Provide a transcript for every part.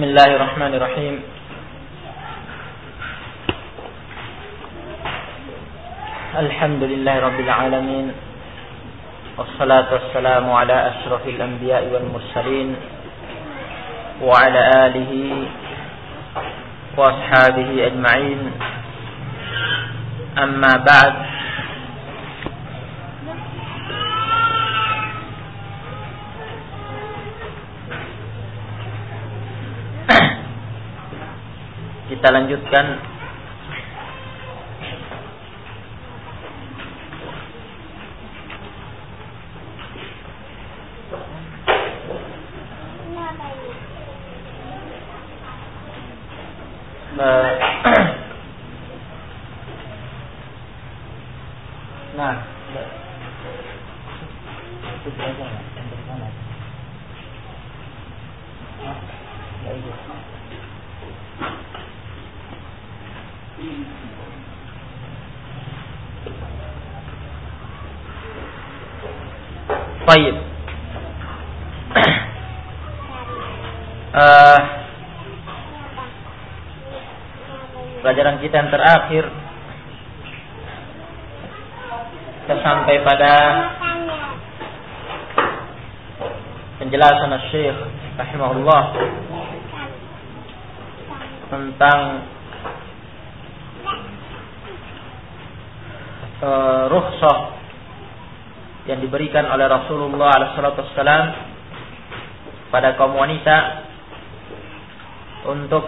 Bismillahirrahmanirrahim. Alhamdulillahirabbil alamin. Wassalatu wassalamu ala asyrafil anbiya'i wal mursalin wa ala alihi wa ashabihi ajma'in. Amma ba'd. Kita lanjutkan Baik. Pelajaran kita yang terakhir kita sampai pada penjelasan Syekh rahimahullah tentang rukhsah yang diberikan oleh Rasulullah SAW pada kaum wanita untuk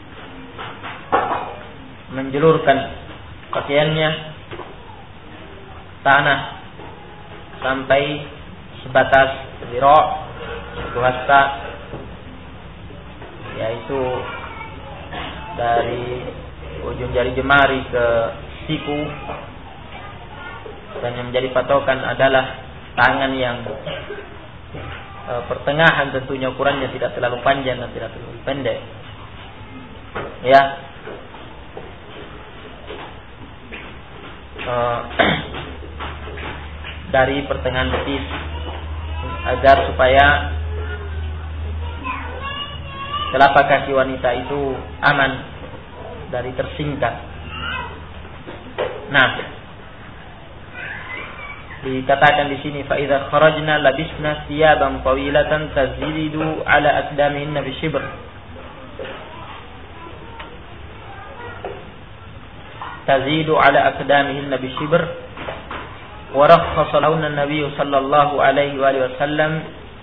menjulurkan pakaiannya tanah sampai sebatas zira' satu hasta, yaitu dari ujung jari jemari ke siku. Dan yang menjadi patokan adalah tangan yang pertengahan, tentunya ukurannya tidak terlalu panjang dan tidak terlalu pendek. Ya. Dari pertengahan betis, agar supaya telapak kaki wanita itu aman dari tersingkap. Nah, dikatakan di sini fa idza kharajna labisna thiyaban tawilatan tazidu ala aqdamihinna bishibr. Tazidu ala aqdamihinna bishibr. Wa rakhkhasa lahunna an-nabiy sallallahu alaihi wa alihi wasallam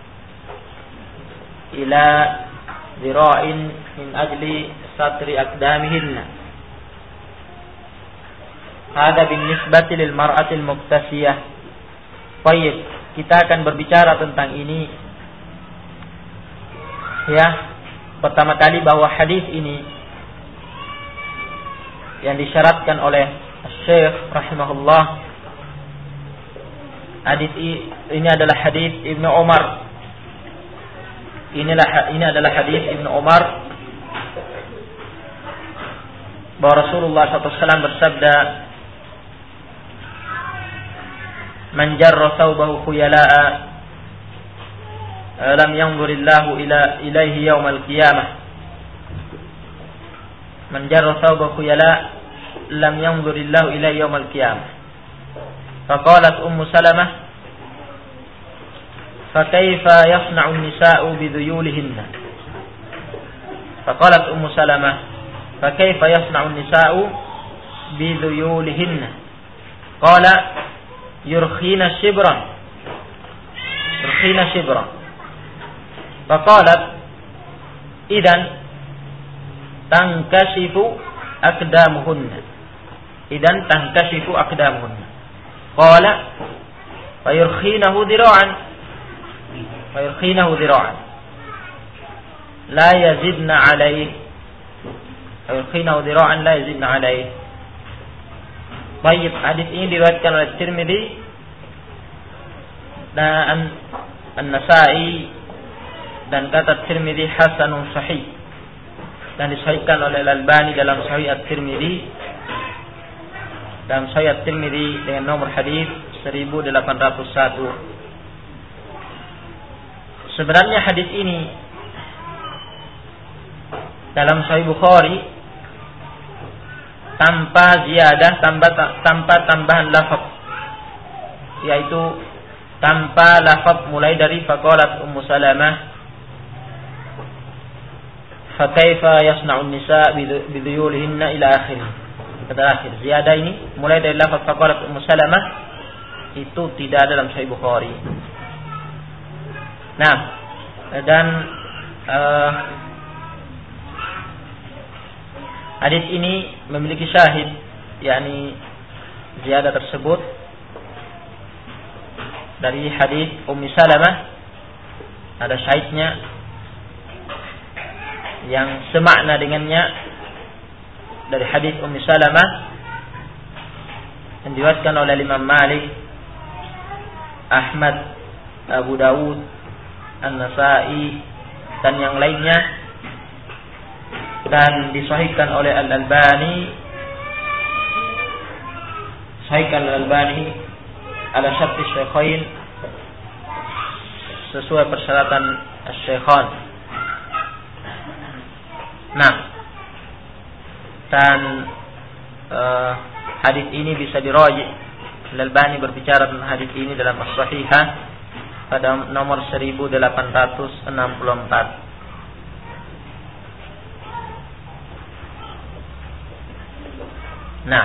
ila dhira'in min ajli satri aqdamihinna. Hada binisbati lil mar'ati al-muktasiyah. Baik, kita akan berbicara tentang ini. Ya, pertama kali bahwa hadis ini yang disyaratkan oleh Syekh rahimahullah, hadis ini adalah hadis Ibnu Umar. Ini adalah hadis Ibnu Umar bahwa Rasulullah SAW bersabda, man jarra thawbahu khuyala'a lam yanzurillahu ilaihi yawmal qiyamah. Man jarra thawbahu khuyala'a lam yanzurillahu ilaihi yawmal qiyamah. Faqalat Ummu Salamah, fakaifa yasna'u an-nisa'u bidhuyulihinna. Faqalat Ummu Salamah, fakaifa yasna'u an-nisa'u bidhuyulihinna. Qala yurkhina shibran. Faqalat idan tankashifu aqdamuhunna. Qala fayurkhinahu dira'an. La yazidna alayhi. Baik, hadis ini diriwayatkan oleh Tirmidzi dan An-Nasa'i, dan kata Tirmidzi hasanun sahih, dan disahihkan oleh Al-Albani dalam Sahih At-Tirmidzi, dalam Sahih At-Tirmidzi dengan nomor hadis 1801. Sebenarnya hadis ini dalam Sahih Bukhari tanpa ziyadah, tanpa tambahan lafaz, yaitu tanpa lafaz mulai dari faqalat Ummu Salamah fa kaifa yasna'u an-nisa bidhuyulihinna ila akhir. Kata akhir ziyadah ini mulai dari lafaz faqalat Ummu Salamah itu tidak ada dalam Sahih Bukhari. Nah, dan hadis ini memiliki syahid, yakni ziyadah tersebut dari hadis Ummi Salamah, ada syahidnya yang semakna dengannya dari hadis Ummi Salamah yang diriwayatkan oleh Imam Malik, Ahmad, Abu Dawud, An-Nasa'i dan yang lainnya, dan disahihkan oleh Al-Albani, sahihkan Al-Albani ala syarti Syaikhain, sesuai persyaratan Asy-Syaikhan. Nah, dan hadis ini bisa dirajih. Al-Albani berbicara tentang hadis ini dalam As-Sahihah pada nomor 1864. Nah,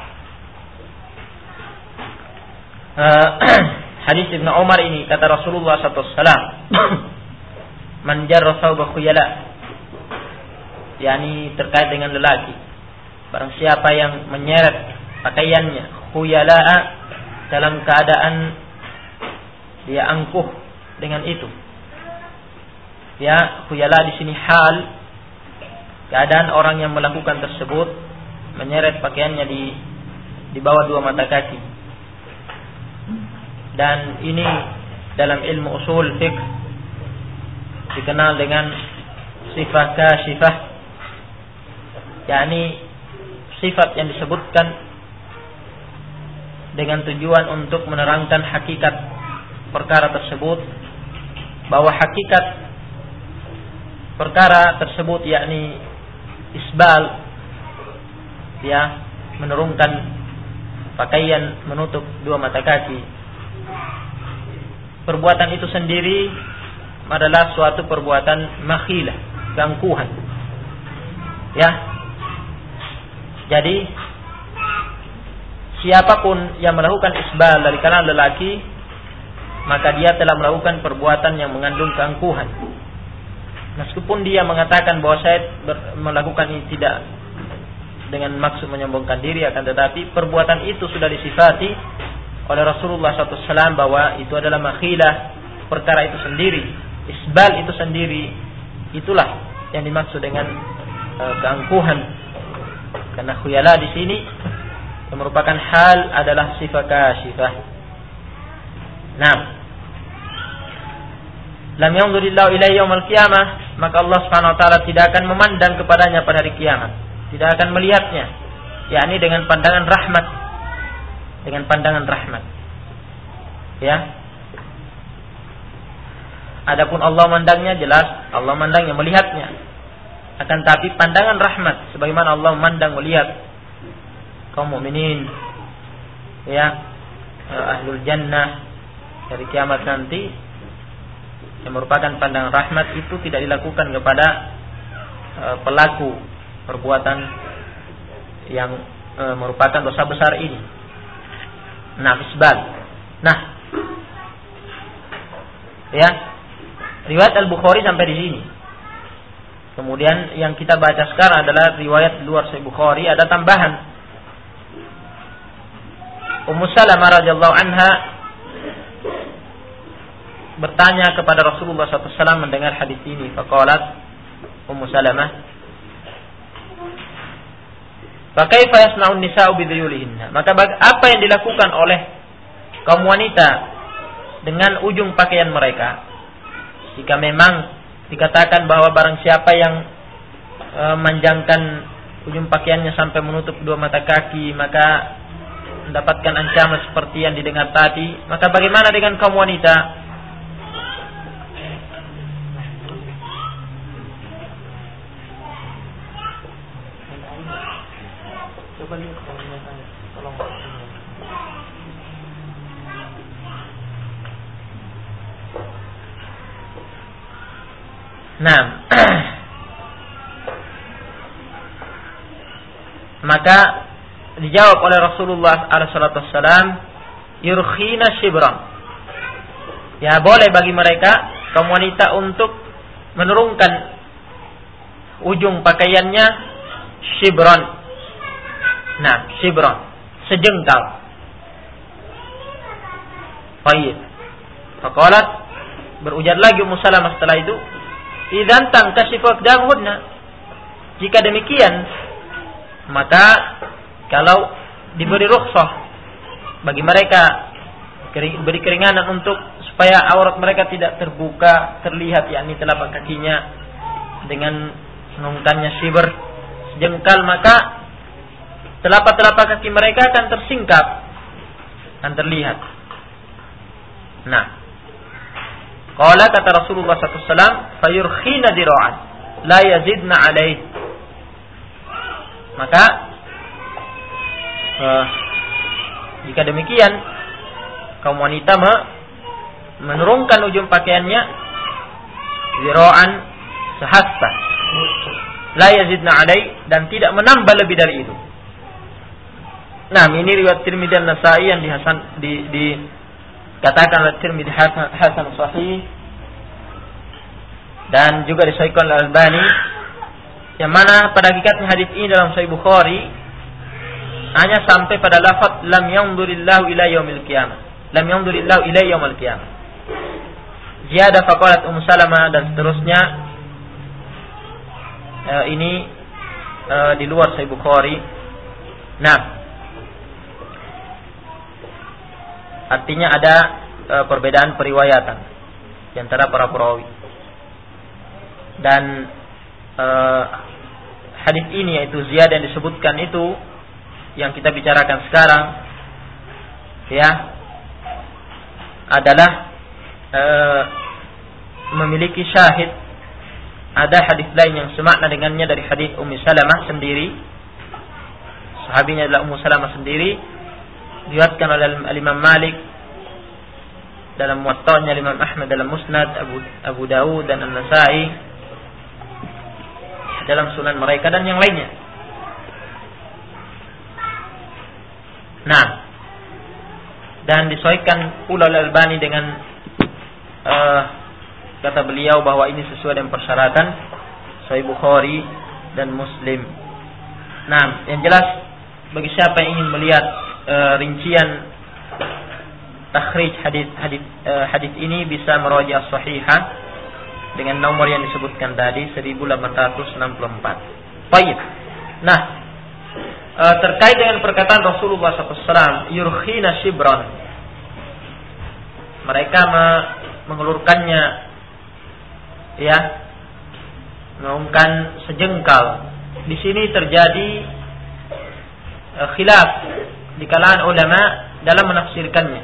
hadis Ibnu Umar ini kata Rasulullah SAW, man jarra thawba khuyala, yakni terkait dengan lelaki, barang siapa yang menyeret pakaiannya khuyala dalam keadaan dia angkuh dengan itu. Ya, khuyala di sini hal keadaan orang yang melakukan tersebut menyeret pakaiannya di bawah dua mata kaki. Dan ini dalam ilmu usul fiqh dikenal dengan sifat kasyifah, yakni sifat yang disebutkan dengan tujuan untuk menerangkan hakikat perkara tersebut, bahwa hakikat perkara tersebut yakni isbal, ya, menurunkan pakaian menutup dua mata kaki. Perbuatan itu sendiri adalah suatu perbuatan makhilah, keangkuhan. Ya. Jadi siapapun yang melakukan isbal dari kalangan lelaki, maka dia telah melakukan perbuatan yang mengandung keangkuhan. Meskipun dia mengatakan bahwa saya melakukan ini tidak dengan maksud menyombongkan diri, akan tetapi perbuatan itu sudah disifati oleh Rasulullah SAW bahwa itu adalah makhilah, perkara itu sendiri, isbal itu sendiri, itulah yang dimaksud dengan keangkuhan. Karena khuyala di sini yang merupakan hal adalah sifat kasyifah. Nah, lam yanzurillahu ilaihi yaumil qiyamah, maka Allah Subhanahu wa taala tidak akan memandang kepadanya pada hari kiamat, tidak akan melihatnya, yakni dengan pandangan rahmat, dengan pandangan rahmat. Ya. Adapun Allah mandangnya jelas, Allah mandangnya, melihatnya. Akan tapi pandangan rahmat sebagaimana Allah memandang melihat kaum mukminin, ya, ahlul jannah dari kiamat nanti, yang merupakan pandangan rahmat, itu tidak dilakukan kepada pelaku perbuatan yang merupakan dosa besar ini. Nah, isbal. Nah, ya, riwayat Al-Bukhari sampai di sini. Kemudian yang kita baca sekarang adalah riwayat luar Sahih Bukhari, ada tambahan. Ummu Salamah radhiyallahu anha bertanya kepada Rasulullah SAW mendengar hadis ini. Faqalat Ummu Salamah, fa kaifa yasna'un nisa'u bidhuyulihinna? Maka apa yang dilakukan oleh kaum wanita dengan ujung pakaian mereka? Jika memang dikatakan bahwa barang siapa yang manjangkan ujung pakaiannya sampai menutup dua mata kaki maka mendapatkan ancaman seperti yang didengar tadi, maka bagaimana dengan kaum wanita? Tolong. Nah, maka dijawab oleh Rasulullah SAW, yurkhina shibran. Ya, boleh bagi mereka kaum wanita untuk menurunkan ujung pakaiannya shibran. Nah, shibran, sejengkal. Baik. Faqalat, berujar lagi Ummu Salamah setelah itu, idzan tankashifu aqdamuhunna. Jika demikian, maka kalau diberi rukhsah bagi mereka, beri keringanan untuk supaya aurat mereka tidak terbuka, terlihat yakni telapak kakinya dengan menurunkannya shibr sejengkal, maka telapak kaki mereka akan tersingkap, akan terlihat. Nah, qala kata Rasulullah SAW, fayurkhina dira'an la yazidna alaih. Maka jika demikian, kaum wanita menurunkan ujung pakaiannya dira'an sehasta, la yazidna alaih, dan tidak menambah lebih dari itu. Nah, ini riwayat Tirmidzi dan Nasa'i yang dikatakan oleh Tirmidzi hasan sahih, dan juga disahihkan oleh Al-Albani, yang mana pada hakikatnya hadis ini dalam Sahih Bukhari hanya sampai pada lafaz lam yanzurillahu ila yaumil qiyamah, lam yanzurillahu ila yaumil qiyamah. Ziyadah faqalat Ummu Salamah dan seterusnya, ini di luar Sahih Bukhari. Nah, artinya ada perbedaan periwayatan di antara para perawi. Dan hadis ini, yaitu ziyadah yang disebutkan itu yang kita bicarakan sekarang, ya, adalah memiliki syahid. Ada hadis lain yang semakna dengannya dari hadis Ummu Salamah sendiri. Sahabinya adalah Ummu Salamah sendiri, diriwayatkan oleh Imam Malik dalam Muwatta'nya, Imam Ahmad dalam Musnad, Abu Dawud dan An-Nasa'i dalam sunan mereka, dan yang lainnya. Nah, dan disahihkan pula oleh Al-Albani dengan kata beliau bahwa ini sesuai dengan persyaratan Sahih Bukhari dan Muslim. Nah, yang jelas bagi siapa yang ingin melihat rincian takhrij hadis ini bisa meraji' as-sahihah dengan nomor yang disebutkan tadi 1864. Baik. Nah, terkait dengan perkataan Rasulullah SAW, yurkhina shibran, mereka mengelurkannya, ya, mengumumkan sejengkal. Di sini terjadi khilaf di kalangan ulama dalam menafsirkannya.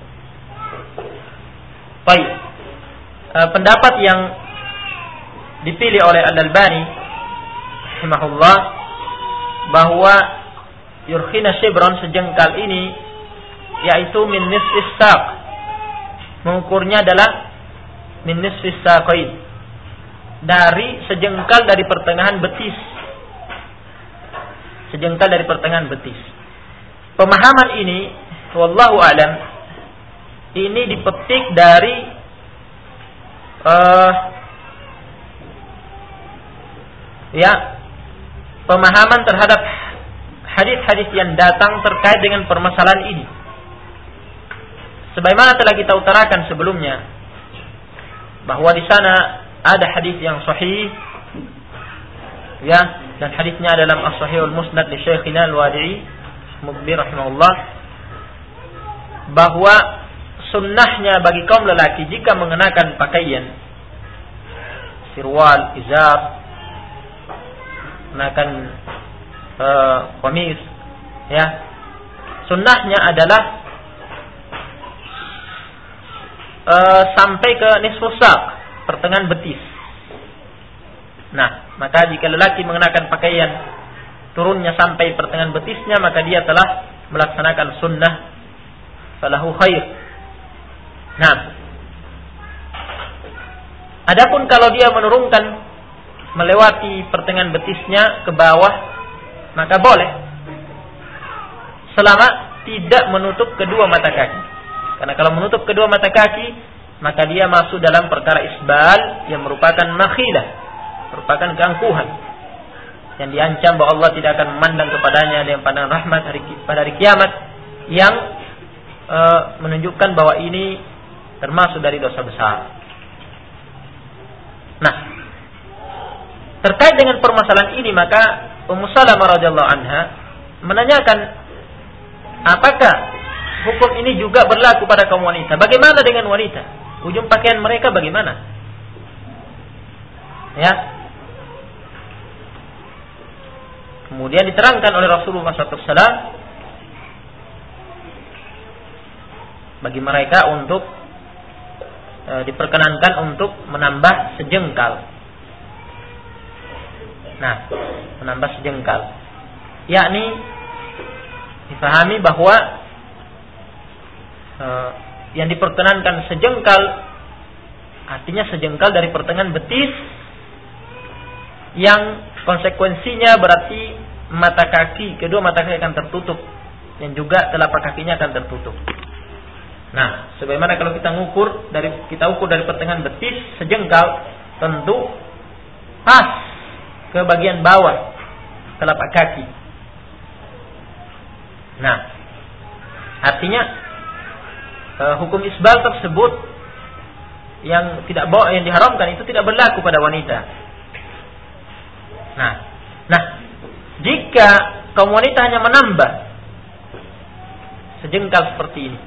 Baik. Pendapat yang dipilih oleh Al-Albani rahimahullah bahwa yurkhina shibran, sejengkal ini, yaitu min nisfis saq, mengukurnya adalah min nisfis saqain, dari sejengkal dari pertengahan betis, sejengkal dari pertengahan betis. Pemahaman ini wallahu alam ini dipetik dari pemahaman terhadap hadis-hadis yang datang terkait dengan permasalahan ini. Sebagaimana telah kita utarakan sebelumnya, bahwa di sana ada hadis yang sahih, ya, dan hadisnya dalam As-Sahihul Musnad li Syekhina Al-Wadi'i Muqbil rahimahullah, bahwa sunnahnya bagi kaum lelaki jika mengenakan pakaian sirwal, izar, mengenakan qamis, ya, sunnahnya adalah sampai ke nisfus saq, pertengahan betis. Nah, maka jika lelaki mengenakan pakaian turunnya sampai pertengahan betisnya, maka dia telah melaksanakan sunnah, falahu khair. Nah, adapun kalau dia menurunkan melewati pertengahan betisnya ke bawah, maka boleh, selama tidak menutup kedua mata kaki. Karena kalau menutup kedua mata kaki, maka dia masuk dalam perkara isbal yang merupakan makhilah, merupakan keangkuhan, yang diancam bahwa Allah tidak akan memandang kepadanya dengan pandangan rahmat pada hari kiamat, yang menunjukkan bahwa ini termasuk dari dosa besar. Nah, terkait dengan permasalahan ini, maka Ummu Salamah radhiyallahu anha menanyakan, apakah hukum ini juga berlaku pada kaum wanita? Bagaimana dengan wanita? Ujung pakaian mereka bagaimana? Ya. Kemudian diterangkan oleh Rasulullah SAW bagi mereka untuk diperkenankan untuk menambah sejengkal. Nah, menambah sejengkal, yakni difahami bahwa yang diperkenankan sejengkal artinya sejengkal dari pertengahan betis, yang konsekuensinya berarti mata kaki, kedua mata kaki akan tertutup, dan juga telapak kakinya akan tertutup. Nah, sebagaimana kalau kita ukur dari pertengahan betis sejengkal, tentu pas ke bagian bawah telapak kaki. Nah, artinya hukum isbal tersebut yang diharamkan itu tidak berlaku pada wanita. Nah, jika kaum wanita hanya menambah sejengkal seperti ini,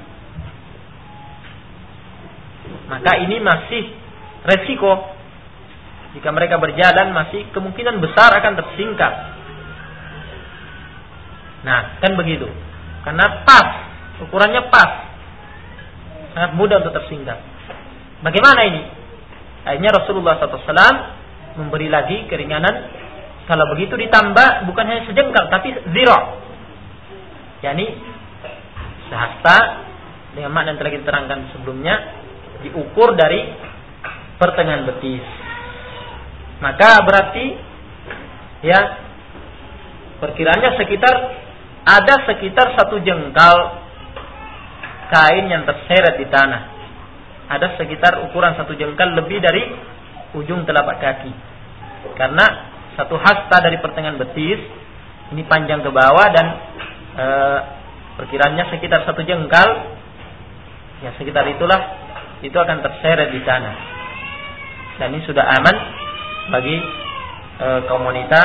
maka ini masih resiko. Jika mereka berjalan, masih kemungkinan besar akan tersingkap. Nah, kan begitu. Karena pas, ukurannya pas, sangat mudah untuk tersingkap. Bagaimana ini? Akhirnya Rasulullah SAW memberi lagi keringanan. Kalau begitu ditambah bukan hanya sejengkal, tapi zira', yakni sehasta, dengan makna yang telah kita terangkan sebelumnya, diukur dari pertengahan betis. Maka berarti ya perkiraannya ada sekitar 1 jengkal kain yang terseret di tanah. Ada sekitar ukuran 1 jengkal lebih dari ujung telapak kaki. Karena 1 hasta dari pertengahan betis ini panjang ke bawah, dan perkiraannya sekitar 1 jengkal. Ya, sekitar itulah, itu akan terseret di tanah. Dan ini sudah aman bagi kaum wanita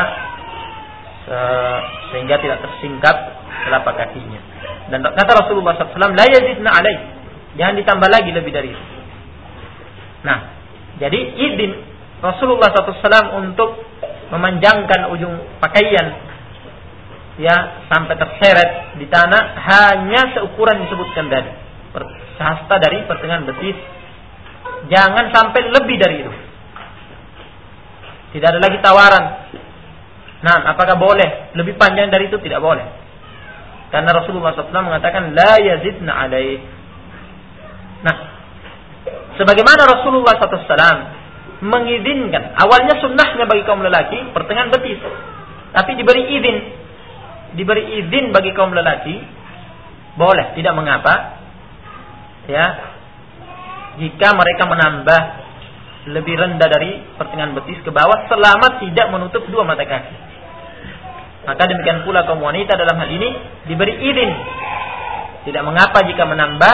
sehingga tidak tersingkap telapak kakinya. Dan kata Rasulullah SAW, la yazidna alaih, jangan ditambah lagi lebih dari itu. Nah, jadi izin Rasulullah SAW untuk memanjangkan ujung pakaian ya sampai terseret di tanah hanya seukuran disebutkan tadi, sehasta dari pertengahan betis, jangan sampai lebih dari itu. Tidak ada lagi tawaran. Nah, apakah boleh lebih panjang dari itu? Tidak boleh. Karena Rasulullah SAW mengatakan la yazidna alaih. Nah, sebagaimana Rasulullah SAW mengizinkan, awalnya sunnahnya bagi kaum lelaki pertengahan betis, tapi diberi izin bagi kaum lelaki, boleh, tidak mengapa, ya, jika mereka menambah lebih rendah dari pertengahan betis ke bawah selama tidak menutup 2 mata kaki. Maka demikian pula kaum wanita dalam hal ini diberi izin, tidak mengapa jika menambah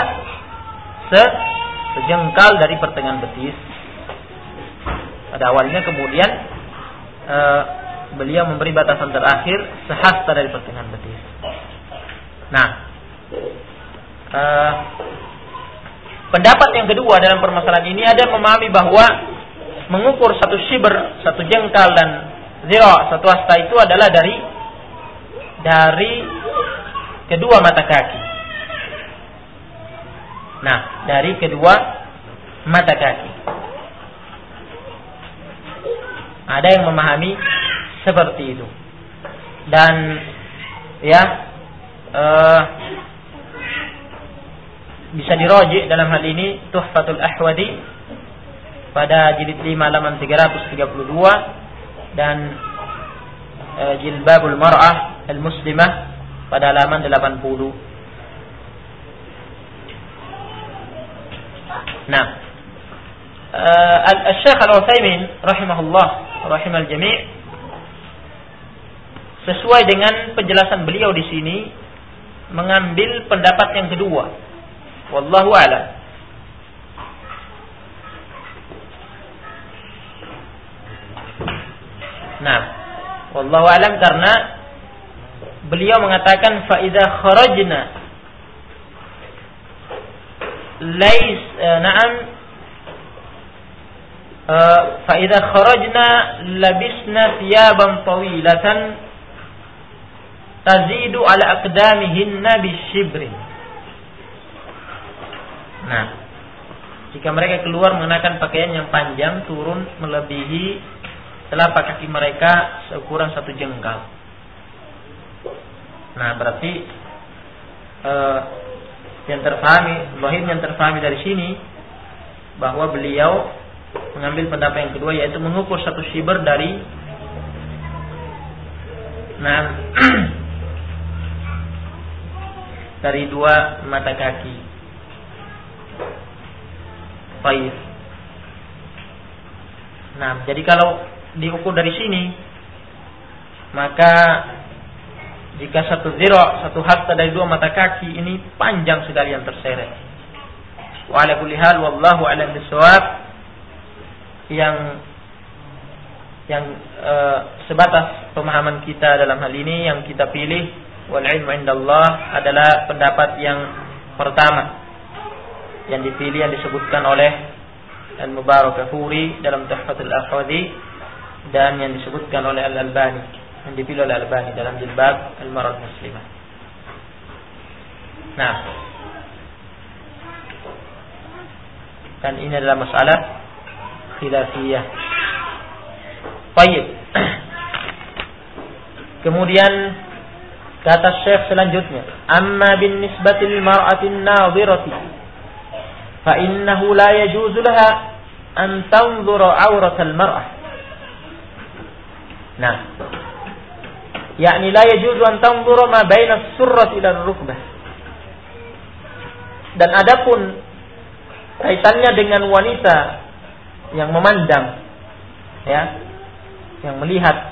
sejengkal dari pertengahan betis pada awalnya, kemudian beliau memberi batasan terakhir sehasta dari pertengahan betis. Nah, pendapat yang kedua dalam permasalahan ini ada memahami bahwa mengukur 1 shibr, 1 jengkal, dan zira', 1 hasta itu adalah dari kedua mata kaki. Nah, dari kedua mata kaki. Ada yang memahami seperti itu. Dan ya bisa diroji dalam hal ini Tuhfatul Ahwadi pada jilid 5 halaman 332 dan Jilbabul Mar'ah Al-Muslimah pada halaman 80. Nah, Al-Syekh Al-Utsaimin rahimahullah rahimal jami' sesuai dengan penjelasan beliau di sini mengambil pendapat yang kedua. Wallahu a'lam. Nah, wallahu a'lam karena beliau mengatakan fa idza kharajna fa idza kharajna labisna thiyaban tawilatan tazidu ala aqdamihinna bisyibrin. Nah, jika mereka keluar mengenakan pakaian yang panjang turun melebihi telapak kaki mereka seukuran 1 jengkal. Nah, berarti yang terpahami dari sini bahwa beliau mengambil pendapat yang kedua, yaitu mengukur 1 shibr dari dari 2 mata kaki. Baik. Nah, jadi kalau diukur dari sini, maka jika 1 zira', 1 hasta dari 2 mata kaki ini panjang sekali yang terseret. Wa ala kulli hal wallahu a'lam bissawab, yang sebatas pemahaman kita dalam hal ini yang kita pilih wal ilmu indallah adalah pendapat yang pertama yang dipilih, yang disebutkan oleh Al-Mubarakafuri dalam Tuhfatul Ahwadi dan yang disebutkan oleh Al-Albani, yang dipilih oleh Al-Albani dalam Jilbab Al-Mar'ah Muslimah. Nah, dan ini adalah masalah khilafiyah. Baik. Kemudian kata Syekh selanjutnya, amma bin nisbatil mar'atin nadhirati fa innahu la yajuzu laha an tanzura auratal mar'ah. Nah, yakni la yajuzu an tanzura ma baina as-surrati ila ar-rukbah. Dan adapun kaitannya dengan wanita yang memandang, ya, yang melihat,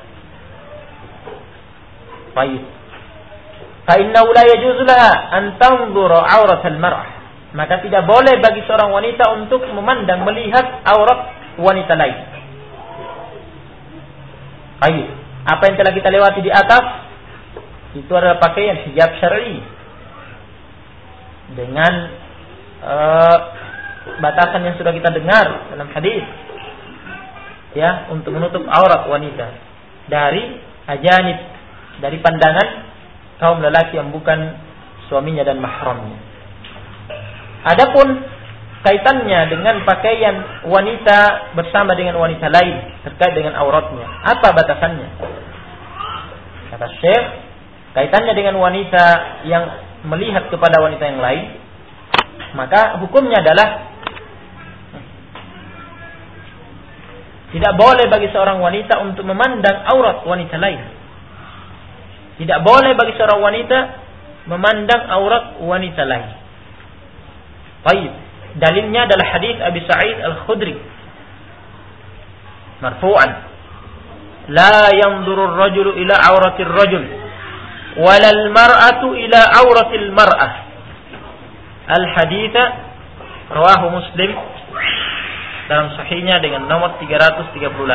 baik, fa innahu la yajuzu laha an tanzura auratal mar'ah. Maka tidak boleh bagi seorang wanita untuk memandang, melihat aurat wanita lain. Baik, apa yang telah kita lewati di atas itu adalah pakaian hijab syar'i dengan batasan yang sudah kita dengar dalam hadis, ya, untuk menutup aurat wanita dari ajanib, dari pandangan kaum lelaki yang bukan suaminya dan mahramnya. Adapun kaitannya dengan pakaian wanita bersama dengan wanita lain terkait dengan auratnya, apa batasannya? Kata Syekh, kaitannya dengan wanita yang melihat kepada wanita yang lain, maka hukumnya adalah tidak boleh bagi seorang wanita untuk memandang aurat wanita lain. Tidak boleh bagi seorang wanita memandang aurat wanita lain. Baik, dalilnya adalah hadis Abi Sa'id Al-Khudri marfu'an, la yanzuru ar-rajulu ila auratir rajul wala al-mar'atu ila auratil mar'ah. Al-hadits rawahu Muslim dalam sahihnya dengan nomor 338.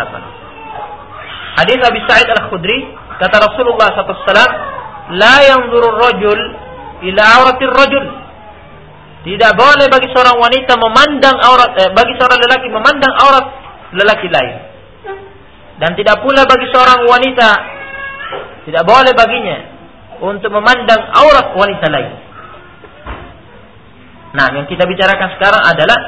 Hadis Abi Sa'id Al-Khudri, kata Rasulullah SAW, la yanzuru ar-rajul ila auratir rajul. Tidak boleh bagi seorang wanita memandang aurat, bagi seorang lelaki memandang aurat lelaki lain. Dan tidak pula bagi seorang wanita, tidak boleh baginya untuk memandang aurat wanita lain. Nah, yang kita bicarakan sekarang adalah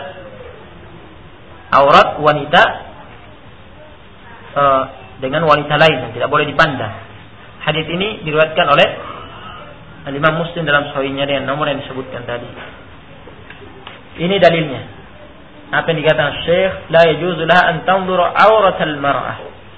aurat wanita dengan wanita lain yang tidak boleh dipandang. Hadis ini diriwayatkan oleh Imam Muslim dalam sahihnya dengan nomor yang disebutkan tadi. Ini dalilnya. Apa yang dikatakan Syekh, la yajuzu laha an tanzura auratal mar'ah.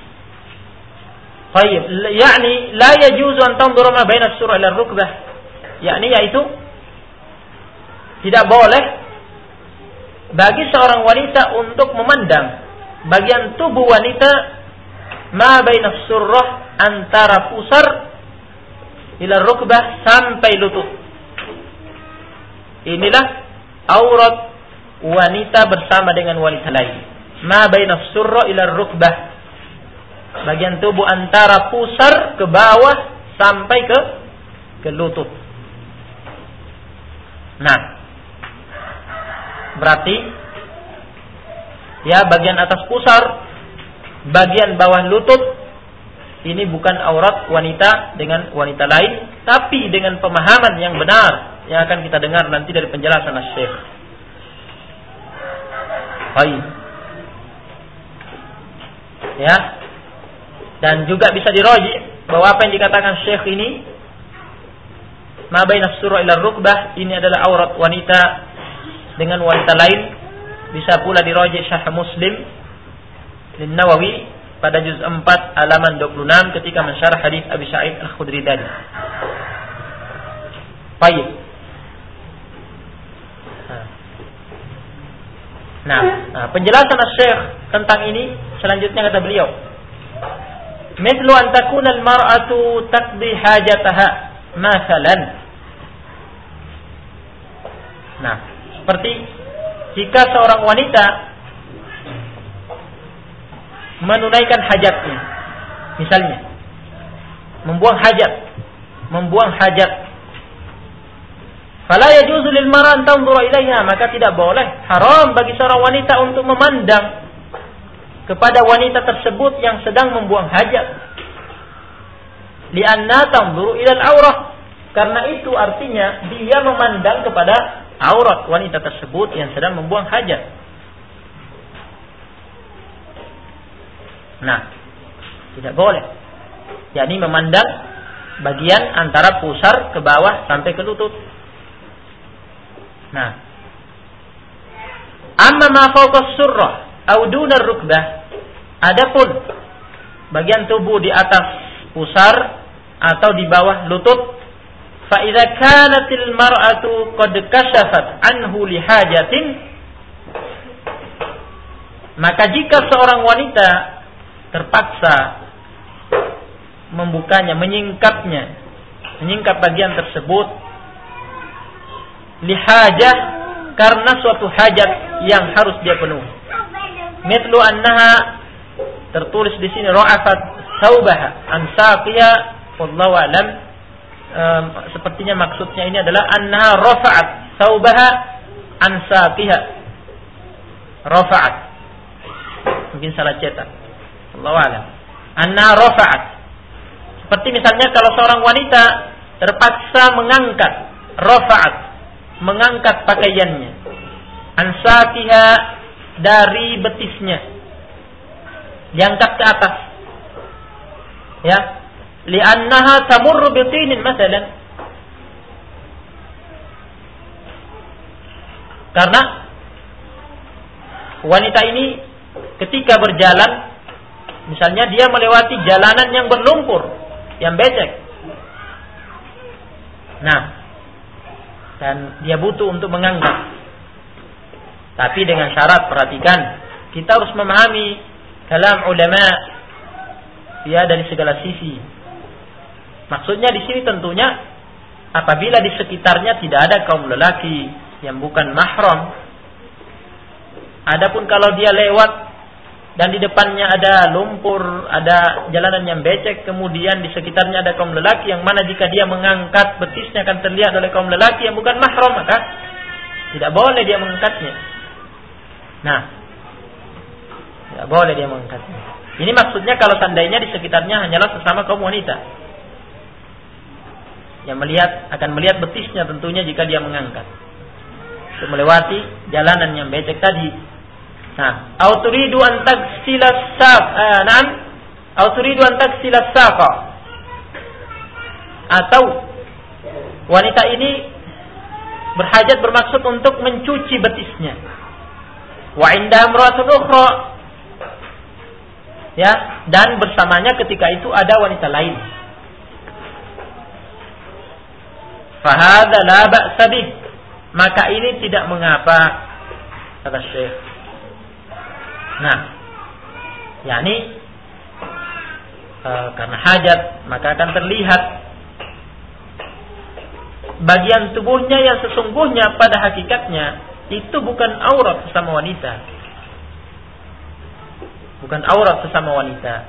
Baik, yakni la yajuzu an tanzura ma baina as-surah ila ar-rukbah. Yakni yaitu tidak boleh bagi seorang wanita untuk memandang bagian tubuh wanita ma baina as-surah, antara pusar ila rukbah sampai lutut. Inilah aurat wanita bersama dengan wanita lain. Ma baina as-surra ila rukbah, bagian tubuh antara pusar ke bawah sampai ke lutut. Nah, berarti ya bagian atas pusar, bagian bawah lutut ini bukan aurat wanita dengan wanita lain, tapi dengan pemahaman yang benar yang akan kita dengar nanti dari penjelasan Syekh. Baik. Ya. Dan juga bisa dirajih bahwa apa yang dikatakan Syekh ini, ma baina as-surra ila rukbah, ini adalah aurat wanita dengan wanita lain. Bisa pula dirajih Syarh Muslim Nawawi pada juz 4 halaman 26 ketika mensyarah hadis Abi Sa'id Al-Khudri tadi. Baik. Nah, penjelasan Syekh tentang ini selanjutnya kata beliau, "Mithlu an takuna al-mar'atu taqdi hajataha masalan." Nah, seperti jika seorang wanita menunaikan hajatnya, misalnya membuang hajat, fala yajuzu lil mar'a an tanzura ilaiha, maka tidak boleh, haram bagi seorang wanita untuk memandang kepada wanita tersebut yang sedang membuang hajat. Li'anna tanzuru ila al-aurah, karena itu artinya dia memandang kepada aurat wanita tersebut yang sedang membuang hajat. Nah, tidak boleh. yakni memandang bagian antara pusar ke bawah sampai ke lutut. Nah, amma ma fawqa surrah aw duna rukbah, adapun bagian tubuh di atas pusar atau di bawah lutut, fa idza kanatil mar'atu qad kashafat anhu li hajatin, maka jika seorang wanita terpaksa membukanya, menyingkap bagian tersebut lihajah, karena suatu hajat yang harus dia penuhi. Mithlu annaha, tertulis di sini ra'afat thawbaha an saqiya, wallahu alam, sepertinya maksudnya ini adalah annaha rafa'at thawbaha an saqiha. Rafa'at, mungkin salah cetak, wallahu alam. Annaha rafa'at, seperti misalnya kalau seorang wanita terpaksa mengangkat, rafa'at, mengangkat pakaiannya, ansatiha, dari betisnya, diangkat ke atas, ya, li'annaha tamurru bitinin masalan, karena wanita ini ketika berjalan, misalnya dia melewati jalanan yang berlumpur, yang becek, nah, dan dia butuh untuk mengangkat. Tapi dengan syarat, perhatikan, kita harus memahami kalam ulama ya dari segala sisi. Maksudnya di sini tentunya apabila di sekitarnya tidak ada kaum lelaki yang bukan mahram. Adapun kalau dia lewat dan di depannya ada lumpur, ada jalanan yang becek, kemudian di sekitarnya ada kaum lelaki, yang mana jika dia mengangkat betisnya akan terlihat oleh kaum lelaki yang bukan mahram, maka tidak boleh dia mengangkatnya. Nah, tidak boleh dia mengangkatnya. Ini maksudnya kalau seandainya di sekitarnya hanyalah sesama kaum wanita yang akan melihat betisnya tentunya jika dia mengangkat untuk melewati jalanan yang becek tadi. Nah, auturidu an tagsila saqa, atau wanita ini berhajat bermaksud untuk mencuci betisnya. Wa inda imra'atun ukhra, ya, dan bersamanya ketika itu ada wanita lain. Fa hadza la ba'sa bih, maka ini tidak mengapa, kata Syekh. Nah, yakni karena hajat maka akan terlihat bagian tubuhnya yang sesungguhnya pada hakikatnya itu bukan aurat sesama wanita. Bukan aurat sesama wanita.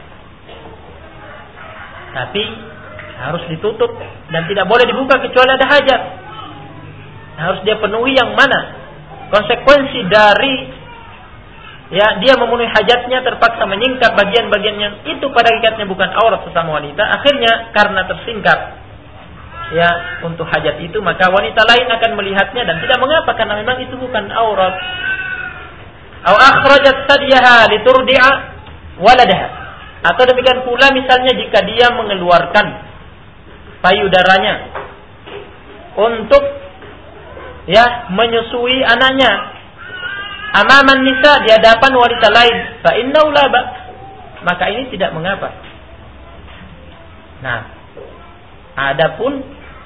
Tapi harus ditutup dan tidak boleh dibuka kecuali ada hajat. Harus dia penuhi yang mana? Konsekuensi dari dia memenuhi hajatnya terpaksa menyingkap bagian-bagian yang itu pada hakikatnya bukan aurat sesama wanita. Akhirnya karena tersingkap untuk hajat itu, maka wanita lain akan melihatnya dan tidak mengapa karena memang itu bukan aurat. Au akhrajat sadyaha liturdi'a waladaha. Atau demikian pula misalnya jika dia mengeluarkan payudaranya untuk menyusui anaknya amaman nisa, di hadapan wanita lain, fa innahu la ba', maka ini tidak mengapa. Nah, adapun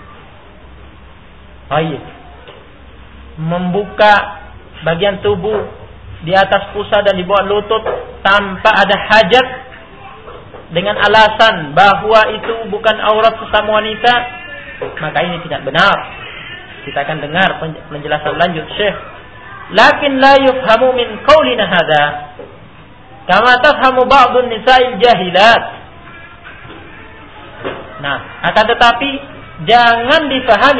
membuka bagian tubuh di atas pusar dan di bawah lutut tanpa ada hajat dengan alasan bahwa itu bukan aurat sesama wanita, maka ini tidak benar. Kita akan dengar penjelasan lanjut Syekh. Lakin la yufhamu min qaulina hadza kama tafhamu ba'dun nisa'il jahilat. Nah, akan tetapi jangan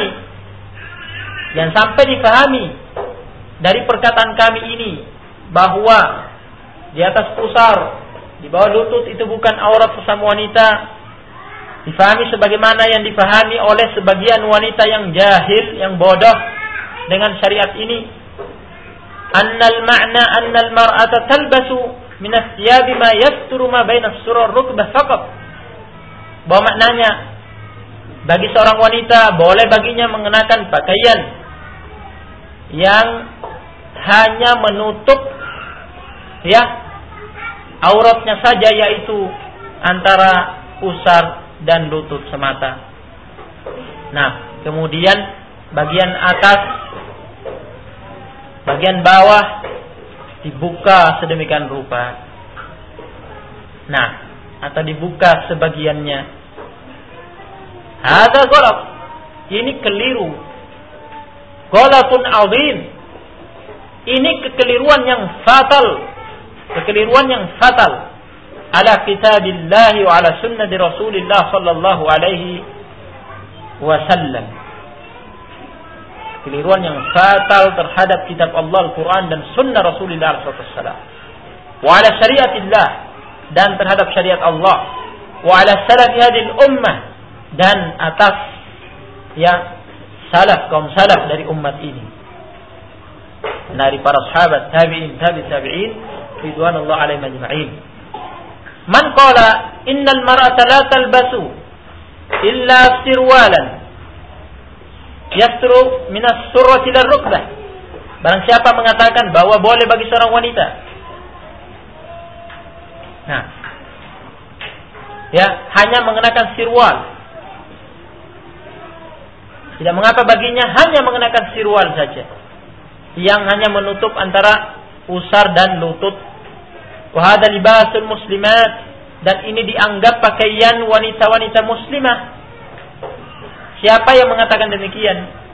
sampai difahami dari perkataan kami ini bahwa di atas pusar, di bawah lutut itu bukan aurat sesama wanita. Difahami sebagaimana yang difahami oleh sebagian wanita yang jahil, yang bodoh dengan syariat ini. Annal ma'na annal mar'ata talbasu min ath-thiyabi ma yasturu ma baina as-surur rukbah faqat. Bahwa maknanya bagi seorang wanita boleh baginya mengenakan pakaian yang hanya menutup auratnya saja, yaitu antara pusar dan lutut semata. Nah, kemudian bagian atas, bagian bawah dibuka sedemikian rupa. Nah, atau dibuka sebagiannya. Hadza ghalat. Ini keliru. Ghalatun 'azim. Ini kekeliruan yang fatal. Kekeliruan yang fatal. Ala kitabillah wa ala sunnati Rasulillah sallallahu alaihi wasallam. Keliruan yang fatal terhadap kitab Allah Al-Quran dan sunnah Rasulullah SAW. Wa ala syariatillah, dan terhadap syariat Allah. Wa ala salaf hadhihi ummah, dan atas salaf, kaum salaf dari umat ini, dari para sahabat, tabi'in, tabi'in ridwanullah alaihim ajma'in. Man qala innal mar'ata la talbasu illa sirwalan yasturu minas surrati ila rukbah. Barang siapa mengatakan bahwa boleh bagi seorang wanita hanya mengenakan sirwal, tidak mengapa baginya hanya mengenakan sirwal saja yang hanya menutup antara pusar dan lutut. Wa hadza libasul muslimat, dan ini dianggap pakaian wanita-wanita muslimah. Siapa yang mengatakan demikian?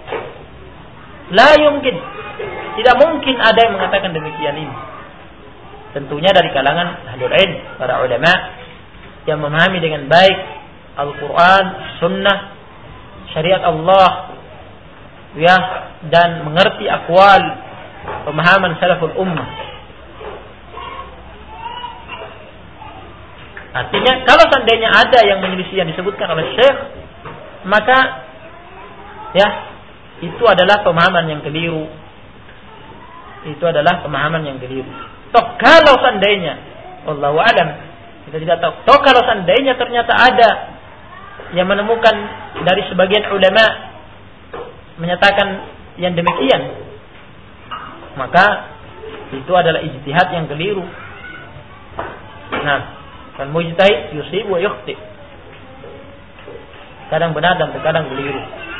La yumkin. Tidak mungkin ada yang mengatakan demikian ini. Tentunya dari kalangan ahlul ilm, para ulama yang memahami dengan baik Al-Quran, Sunnah, syariat Allah, dan mengerti akwal, pemahaman salaful ummah. Artinya kalau seandainya ada yang menyelisih yang disebutkan oleh Syekh, maka itu adalah pemahaman yang keliru. Itu adalah pemahaman yang keliru. Toh kalau seandainya, wallahu a'lam, kita tidak tahu. Toh kalau seandainya ternyata ada yang menemukan dari sebagian ulama menyatakan yang demikian, maka itu adalah ijtihad yang keliru. Nah, kan mujtahid yusib wa yukhti. Kadang benar dan terkadang keliru.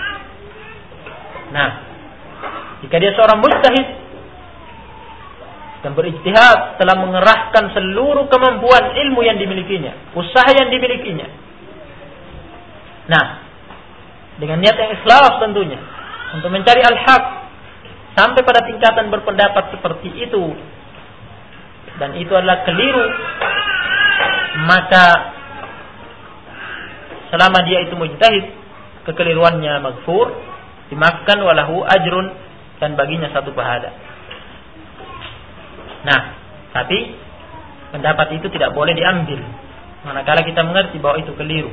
Nah, jika dia seorang mujtahid dan berijtihad, telah mengerahkan seluruh kemampuan ilmu yang dimilikinya, usaha yang dimilikinya. Nah, dengan niat yang ikhlas tentunya untuk mencari al-haq sampai pada tingkatan berpendapat seperti itu, dan itu adalah keliru, maka selama dia itu mujtahid, kekeliruannya maghfur, dimaafkan, walahu ajrun, dan baginya satu pahala. Nah, tapi pendapat itu tidak boleh diambil manakala kita mengerti bahwa itu keliru.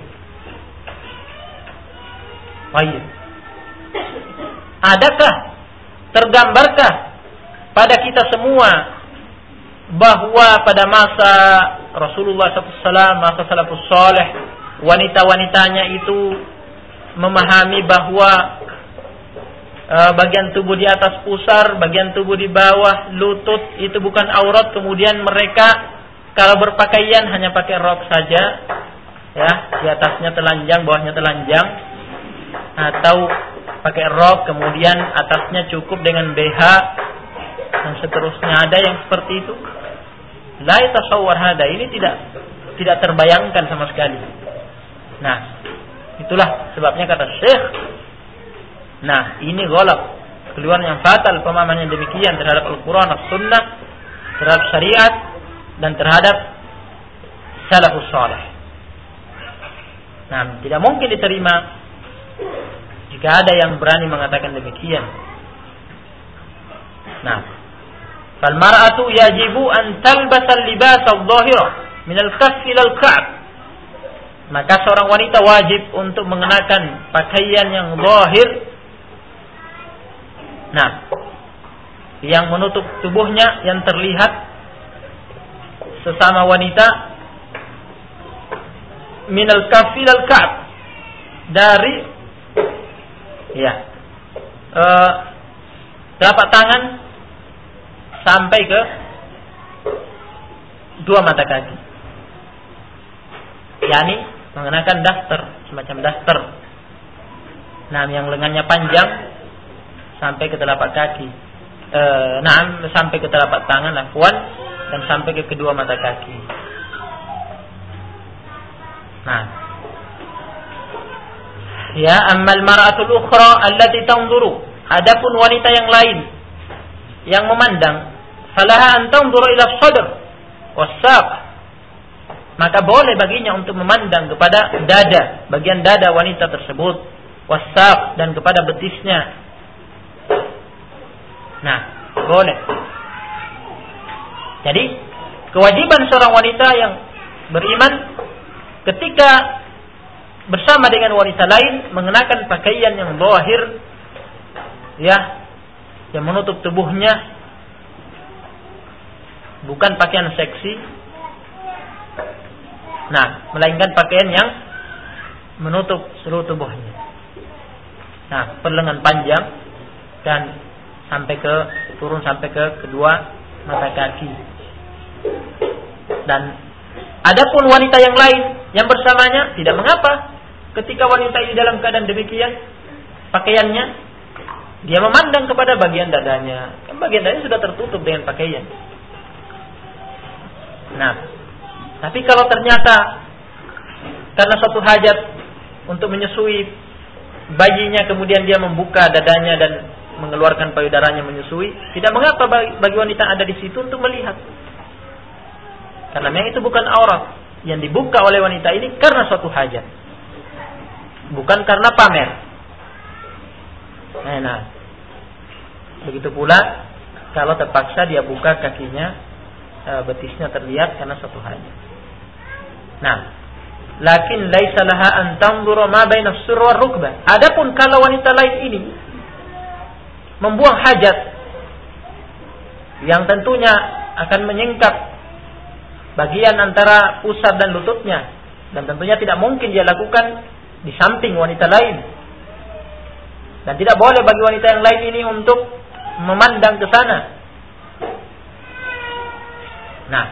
Baik. Adakah, tergambarkah pada kita semua bahwa pada masa Rasulullah SAW, masa salafus saleh, wanita-wanitanya itu memahami bahwa bagian tubuh di atas pusar, bagian tubuh di bawah lutut itu bukan aurat, kemudian mereka kalau berpakaian hanya pakai rok saja, ya, di atasnya telanjang, bawahnya telanjang, atau pakai rok kemudian atasnya cukup dengan BH dan seterusnya. Ada yang seperti itu? La yatasawwar hada, ini tidak terbayangkan sama sekali. Nah, itulah sebabnya kata Syekh, nah, ini ghalab, keluar yang fatal pemahaman yang demikian terhadap Al-Quran, As-Sunnah, terhadap syariat, dan terhadap salafus salih. Nah, tidak mungkin diterima jika ada yang berani mengatakan demikian. Nah, fal mar'atu yajibu an talbasa al-libas adh-dhahira min al-kaff ila al-ka'b. Maka seorang wanita wajib untuk mengenakan pakaian yang zahir, nah, yang menutup tubuhnya, yang terlihat sesama wanita, minal kafil al ka'b, dari telapak tangan sampai ke dua mata kaki. Yani mengenakan daster, semacam daster. Nah, yang lengannya panjang sampai ke telapak kaki. Sampai ke telapak tangan, afwan, dan sampai ke kedua mata kaki. Nah, ya, ammal mar'atul ukhra allati tanzuru, adapun wanita yang lain yang memandang, falaha an tanzura ila sadr was-saq, maka boleh baginya untuk memandang kepada dada, bagian dada wanita tersebut, was-saq, dan kepada betisnya. Nah, boleh. Jadi, kewajiban seorang wanita yang beriman ketika bersama dengan wanita lain mengenakan pakaian yang zahir, ya, yang menutup tubuhnya, bukan pakaian seksi. Nah, melainkan pakaian yang menutup seluruh tubuhnya. Nah, perlengan panjang dan turun sampai ke kedua mata kaki. Dan adapun wanita yang lain yang bersamanya, tidak mengapa ketika wanita ini dalam keadaan demikian pakaiannya, dia memandang kepada bagian dadanya. Kan bagian dadanya sudah tertutup dengan pakaian. Nah, tapi kalau ternyata karena suatu hajat untuk menyusui bayinya, kemudian dia membuka dadanya dan mengeluarkan payudaranya menyusui, tidak mengapa bagi wanita ada di situ untuk melihat. Karena memang itu bukan aurat. Yang dibuka oleh wanita ini karena suatu hajat, bukan karena pamer. Nah, begitu pula kalau terpaksa dia buka kakinya, betisnya terlihat karena suatu hajat. Nah, lakin laisa laha an tanzura ma baina as-surr wa rukbah. Adapun kalau wanita lain ini membuang hajat yang tentunya akan menyingkap bagian antara pusar dan lututnya, dan tentunya tidak mungkin dia lakukan di samping wanita lain. Dan tidak boleh bagi wanita yang lain ini untuk memandang ke sana. Nah,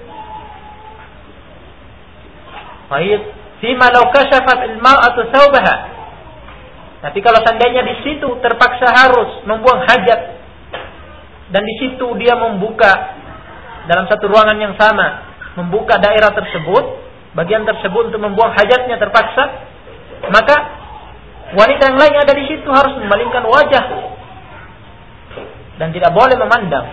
fima law kashafat al-mar'atu thawbaha. Tapi kalau seandainya di situ terpaksa harus membuang hajat dan di situ dia membuka dalam satu ruangan yang sama, membuka daerah tersebut, bagian tersebut untuk membuang hajatnya terpaksa, maka wanita yang lain ada di situ harus memalingkan wajah dan tidak boleh memandang.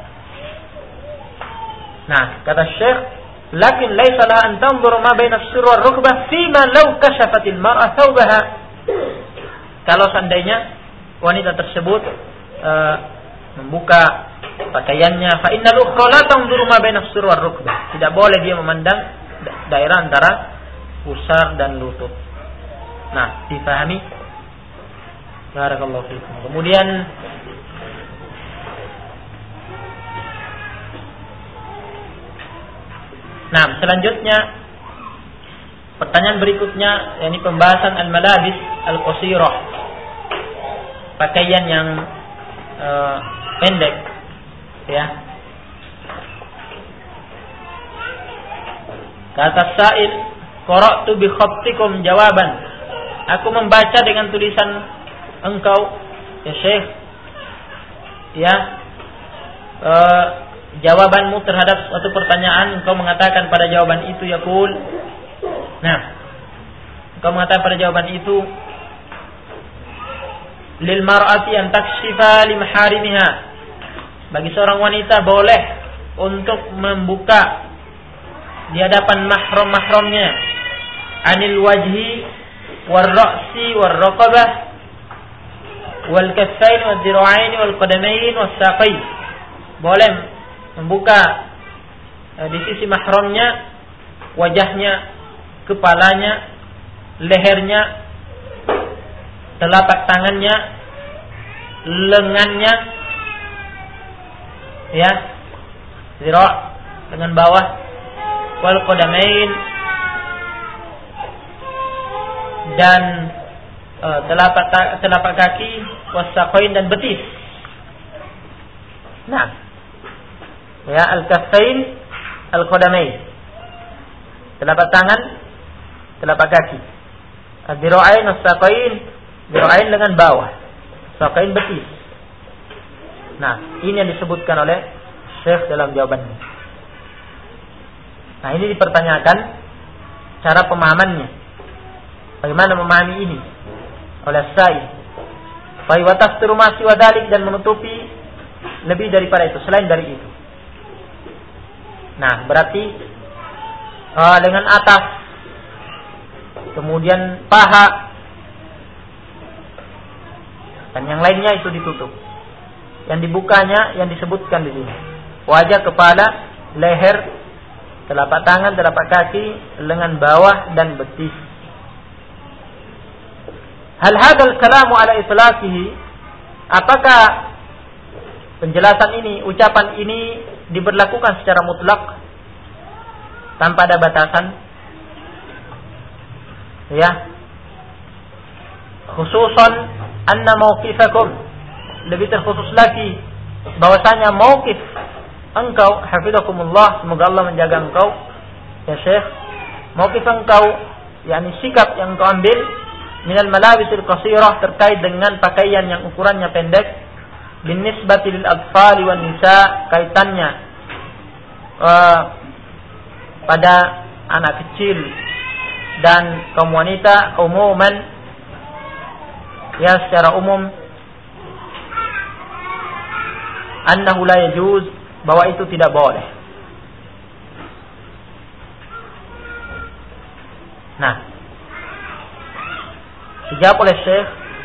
Nah, kata Syekh, lakin laisa laha an tanzur ma baina as-sirr wal rukbah fima law kashafatil mar'ah thawbaha. Kalau seandainya wanita tersebut membuka pakaiannya, fa innal ukhra la tanzur ma baina as-sirr wal rukbah. Tidak boleh dia memandang daerah antara pusar dan lutut. Nah, difahami? Barakallahu fiikum. Kemudian selanjutnya pertanyaan berikutnya, yakni pembahasan al-malabis al-qasirah, pakaian yang pendek, ya. Kata sa'il, qara'tu bi khattikum jawaban. Aku membaca dengan tulisan engkau, ya Syekh, ya, jawabanmu terhadap suatu pertanyaan. Engkau mengatakan pada jawaban itu yaqul. Nah, engkau mengatakan pada jawaban itu, lil mar'ati an takshifa li maharimiha. Bagi seorang wanita boleh untuk membuka di hadapan mahram-mahramnya, anil wajhi wal ra'si wal raqabah wal kaffain wal dhira'ain wal qadamain was saqain. Boleh membuka di sisi mahramnya, wajahnya, kepalanya, lehernya, telapak tangannya, lengannya, ya, zira' dengan bawah, wal qadamain, dan telapak kaki, wasaqain, dan betis. Nah, ya, al-kaffain, al-qadamain, telapak tangan, telapak kaki, ad-dira'ain, wasaqain, dira'ain dengan bawah, saqain betis. Nah, ini yang disebutkan oleh Syekh dalam jawabannya. Nah, ini dipertanyakan cara pemahamannya. Bagaimana memahami ini oleh Sa'id? Fa wa tafsiru ma siwa dzalik, dan menutupi lebih daripada itu, selain dari itu. Nah, berarti lengan atas, kemudian paha, dan yang lainnya itu ditutup. Yang dibukanya yang disebutkan di sini: wajah, kepala, leher, telapak tangan, telapak kaki, lengan bawah, dan betis. Hal hadzal kalamu ala itlaqihi? Apakah penjelasan ini, ucapan ini diberlakukan secara mutlak tanpa ada batasan? Ya. Khususan anna mauqifakum, lebih terkhusus lagi bahwasanya mauqif engkau, hafizakumullah, semoga Allah menjaga engkau, ya Syekh, mauqif engkau, yakni sikap yang engkau ambil, minal malabisil qasirah, terkait dengan pakaian yang ukurannya pendek, bin nisbati lil atfali wan nisa, kaitannya pada anak kecil dan kaum wanita umuman, ya secara umum, annahu la yajuz, bahwa itu tidak boleh. Nah, dijawab oleh Syekh,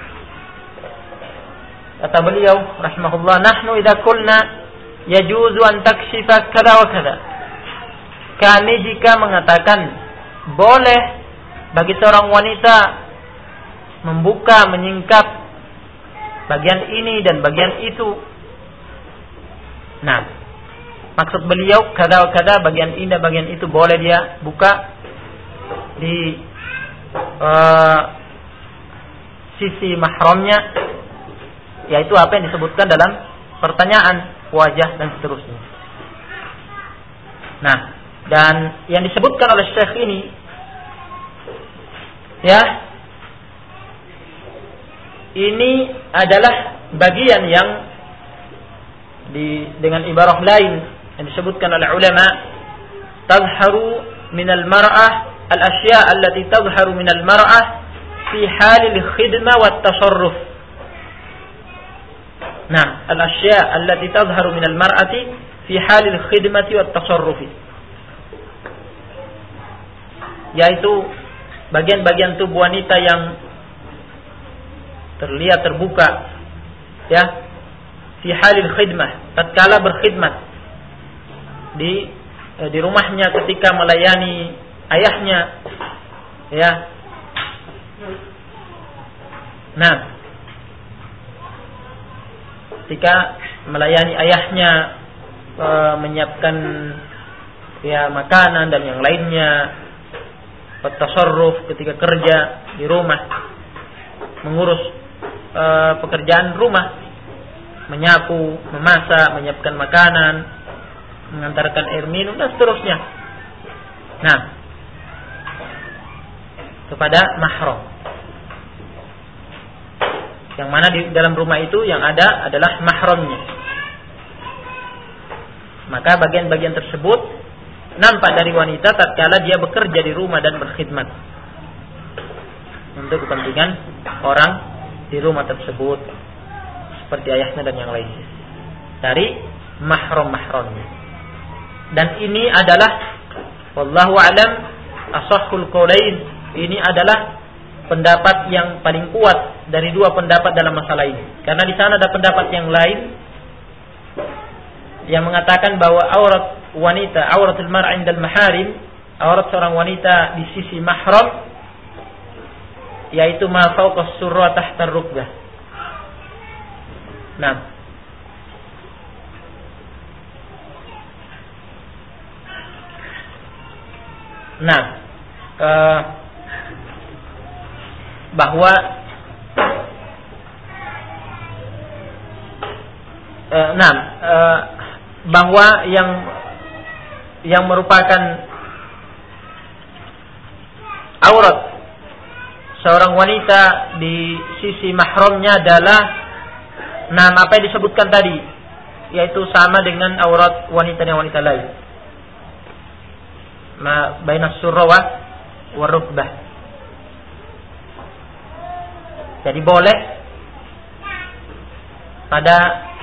kata beliau rahimahullah, nahnu idza qulna yajuzu an takshifa kada wa kada. Kami jika mengatakan boleh bagi seorang wanita membuka, menyingkap bagian ini dan bagian itu. Nah, maksud beliau kada wa kada, bagian ini dan bagian itu boleh dia buka di sisi mahramnya, yaitu apa yang disebutkan dalam pertanyaan, wajah dan seterusnya. Nah, dan yang disebutkan oleh Syekh ini, ya, ini adalah bagian yang dengan ibarah lain yang disebutkan oleh ulama, tadharu minal mar'ah al-asya' allati tadharu minal mar'ah fi halil khidmah wat tasarruf. Nah, al-asya' allati tadharu minal mar'ati fi halil khidmati wat tasarrufi, yaitu bagian-bagian tubuh wanita yang terlihat terbuka, ya, fi halil khidmah, tatkala berkhidmat di rumahnya ketika melayani ayahnya, ya. Nah, ketika melayani ayahnya, menyiapkan, ya, makanan dan yang lainnya, bertasarruf ketika kerja di rumah, mengurus pekerjaan rumah, menyapu, memasak, menyiapkan makanan, mengantarkan air minum dan seterusnya. Nah, kepada mahram, yang mana di dalam rumah itu yang ada adalah mahramnya. Maka bagian-bagian tersebut nampak dari wanita tatkala dia bekerja di rumah dan berkhidmat untuk kepentingan orang di rumah tersebut, seperti ayahnya dan yang lainnya, dari mahram-mahramnya. Dan ini adalah, wallahu a'lam, ashahhul qaulain, ini adalah pendapat yang paling kuat dari dua pendapat dalam masalah ini. Karena di sana ada pendapat yang lain yang mengatakan bahwa aurat wanita, auratul mar'a indal maharim, aurat seorang wanita di sisi mahram, yaitu ma fawqa surra tahta rukbah. Bahwa bahwa yang merupakan aurat seorang wanita di sisi mahramnya adalah apa yang disebutkan tadi, yaitu sama dengan aurat wanita dan wanita lain, ma baina surra wa rukbah. Jadi boleh pada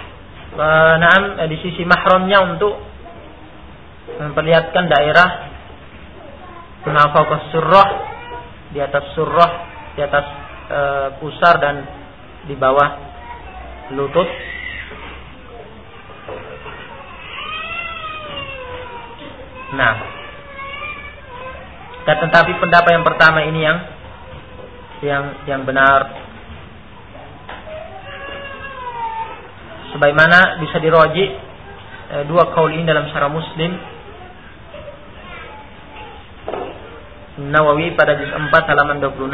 di sisi mahramnya untuk memperlihatkan daerah ma fawqa surrah, di atas surrah, di atas pusar dan di bawah lutut. Nah, tetapi pendapat yang pertama ini yang benar, sebagaimana bisa diroji dua kaul ini dalam Syarah Muslim Nawawi pada juz 4 halaman 26.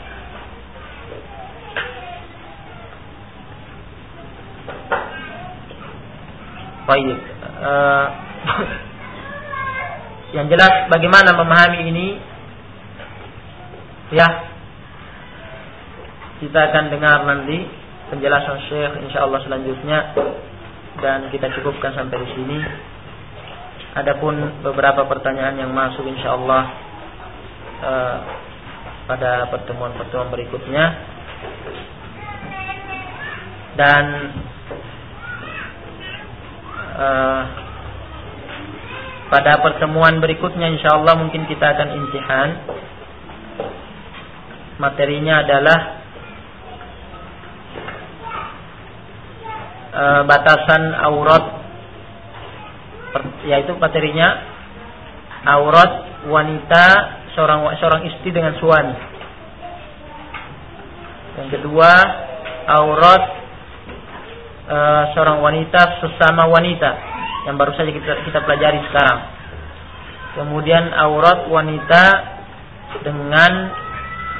Baik. Yang jelas bagaimana memahami ini, ya, kita akan dengar nanti penjelasan Syekh insyaallah selanjutnya, dan kita cukupkan sampai di sini. Adapun beberapa pertanyaan yang masuk insyaallah pada pertemuan-pertemuan berikutnya, dan pada pertemuan berikutnya insyaallah mungkin kita akan imtihan. Materinya adalah batasan aurat, yaitu materinya aurat wanita seorang istri dengan suami. Yang kedua, aurat seorang wanita sesama wanita, yang baru saja kita pelajari sekarang. Kemudian aurat wanita dengan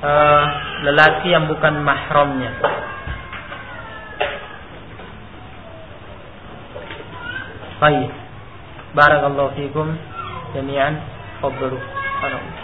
lelaki yang bukan mahramnya. Baik. Barakallahu fikum jami'an. Fadhlu.